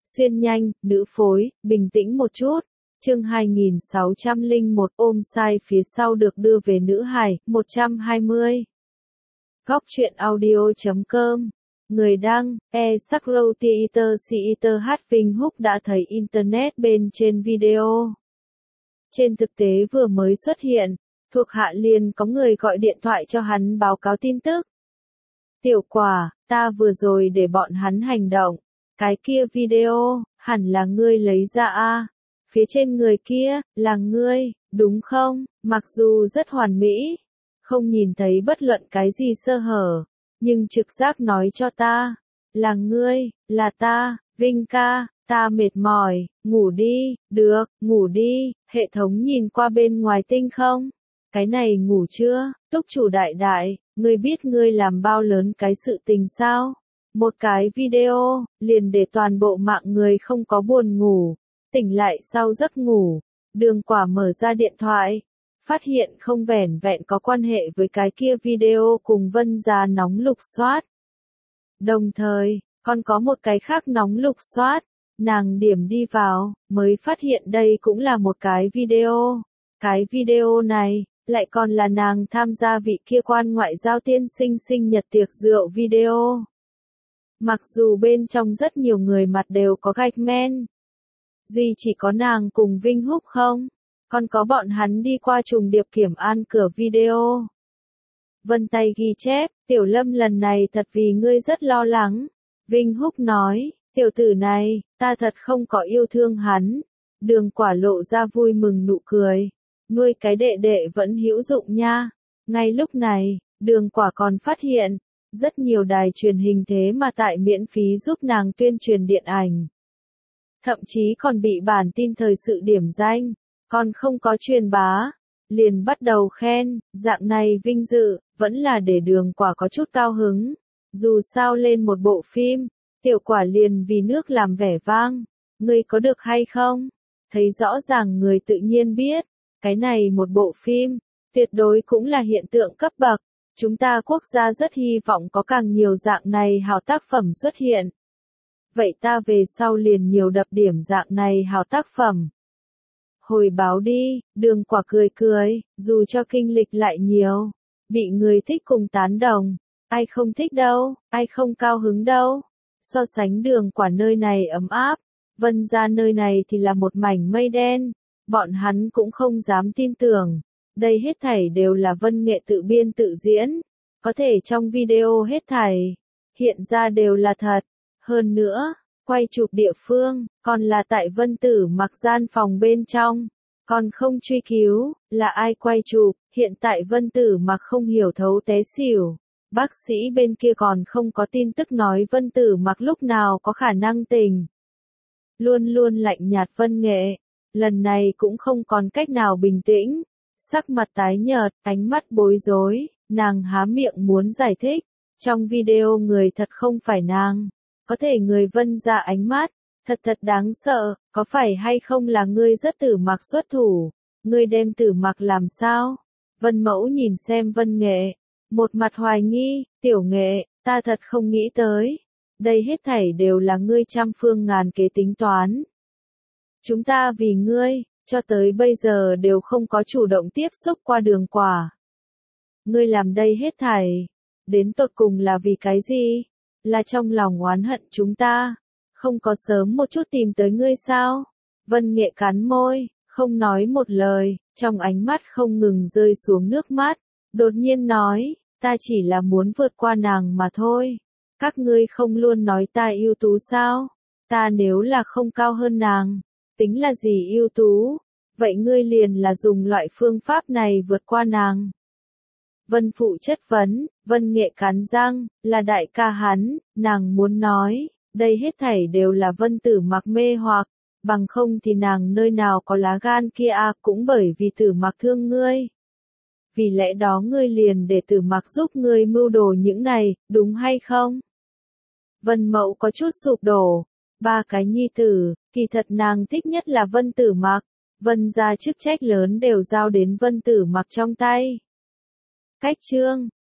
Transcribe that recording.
Xuyên nhanh, nữ phối, bình tĩnh một chút. Chương 2601 ôm sai phía sau được đưa về nữ hài, 120. Góc truyện audio.com. Người đăng, Sakrotheater Vinh Húc đã thấy Internet bên trên video. Trên thực tế vừa mới xuất hiện, thuộc hạ liền có người gọi điện thoại cho hắn báo cáo tin tức. Tiểu Quả, ta vừa rồi để bọn hắn hành động. Cái kia video, hẳn là ngươi lấy ra a. Phía trên người kia, là ngươi, đúng không? Mặc dù rất hoàn mỹ, không nhìn thấy bất luận cái gì sơ hở, nhưng trực giác nói cho ta, là ngươi, là ta, Vinh ca, ta mệt mỏi, ngủ đi, được, ngủ đi, hệ thống nhìn qua bên ngoài tinh không? Cái này ngủ chưa? Túc chủ đại đại, ngươi biết ngươi làm bao lớn cái sự tình sao? Một cái video, liền để toàn bộ mạng người không có buồn ngủ, tỉnh lại sau giấc ngủ, Đường Quả mở ra điện thoại, phát hiện không vẻn vẹn có quan hệ với cái kia video cùng Vân Gia nóng lục soát. Đồng thời, còn có một cái khác nóng lục soát, nàng điểm đi vào, mới phát hiện đây cũng là một cái video. Cái video này, lại còn là nàng tham gia vị kia quan ngoại giao tiên sinh sinh nhật tiệc rượu video. Mặc dù bên trong rất nhiều người mặt đều có gạch men, duy chỉ có nàng cùng Vinh Húc không, còn có bọn hắn đi qua trùng điệp kiểm an cửa video. Vân tay ghi chép, Tiểu Lâm lần này thật vì ngươi rất lo lắng. Vinh Húc nói, tiểu tử này, ta thật không có yêu thương hắn. Đường Quả lộ ra vui mừng nụ cười, nuôi cái đệ đệ vẫn hữu dụng nha. Ngay lúc này, Đường Quả còn phát hiện, rất nhiều đài truyền hình thế mà tại miễn phí giúp nàng tuyên truyền điện ảnh. Thậm chí còn bị bản tin thời sự điểm danh, còn không có truyền bá, liền bắt đầu khen, dạng này vinh dự, vẫn là để Đường Quả có chút cao hứng. Dù sao lên một bộ phim, Tiểu Quả liền vì nước làm vẻ vang, ngươi có được hay không? Thấy rõ ràng người tự nhiên biết, cái này một bộ phim, tuyệt đối cũng là hiện tượng cấp bậc. Chúng ta quốc gia rất hy vọng có càng nhiều dạng này hào tác phẩm xuất hiện. Vậy ta về sau liền nhiều đập điểm dạng này hào tác phẩm. Hồi báo đi, Đường Quả cười cười, dù cho kinh lịch lại nhiều, bị người thích cùng tán đồng, ai không thích đâu, ai không cao hứng đâu. So sánh Đường Quả nơi này ấm áp, Vân Gia nơi này thì là một mảnh mây đen, bọn hắn cũng không dám tin tưởng. Đây hết thảy đều là Vân Nghệ tự biên tự diễn, có thể trong video hết thảy hiện ra đều là thật. Hơn nữa, quay chụp địa phương, còn là tại Vân Tử Mặc gian phòng bên trong, còn không truy cứu, là ai quay chụp, hiện tại Vân Tử Mặc không hiểu thấu té xỉu. Bác sĩ bên kia còn không có tin tức nói Vân Tử Mặc lúc nào có khả năng tỉnh. Luôn luôn lạnh nhạt Vân Nghệ, lần này cũng không còn cách nào bình tĩnh. Sắc mặt tái nhợt, ánh mắt bối rối, nàng há miệng muốn giải thích. Trong video người thật không phải nàng. Có thể người Vân Gia ánh mắt, thật đáng sợ, có phải hay không là ngươi rất Tử Mặc xuất thủ, ngươi đem Tử Mặc làm sao? Vân Mẫu nhìn xem Vân Nghệ, một mặt hoài nghi, Tiểu Nghệ, ta thật không nghĩ tới. Đây hết thảy đều là ngươi trăm phương ngàn kế tính toán. Chúng ta vì ngươi, cho tới bây giờ đều không có chủ động tiếp xúc qua Đường Quả. Ngươi làm đây hết thảy, đến tột cùng là vì cái gì? Là trong lòng oán hận chúng ta, không có sớm một chút tìm tới ngươi sao? Vân Nghệ cắn môi, không nói một lời, trong ánh mắt không ngừng rơi xuống nước mắt, đột nhiên nói, ta chỉ là muốn vượt qua nàng mà thôi. Các ngươi không luôn nói ta ưu tú sao? Ta nếu là không cao hơn nàng, tính là gì ưu tú? Vậy ngươi liền là dùng loại phương pháp này vượt qua nàng. Vân Phụ chất vấn, Vân Nghệ cắn răng, là đại ca hắn, nàng muốn nói, đây hết thảy đều là Vân Tử Mặc mê hoặc, bằng không thì nàng nơi nào có lá gan kia cũng bởi vì Tử Mặc thương ngươi. Vì lẽ đó ngươi liền để Tử Mặc giúp ngươi mưu đồ những này, đúng hay không? Vân Mẫu có chút sụp đổ, ba cái nhi tử, kỳ thật nàng thích nhất là Vân Tử Mặc, Vân Gia chức trách lớn đều giao đến Vân Tử Mặc trong tay. Cách chương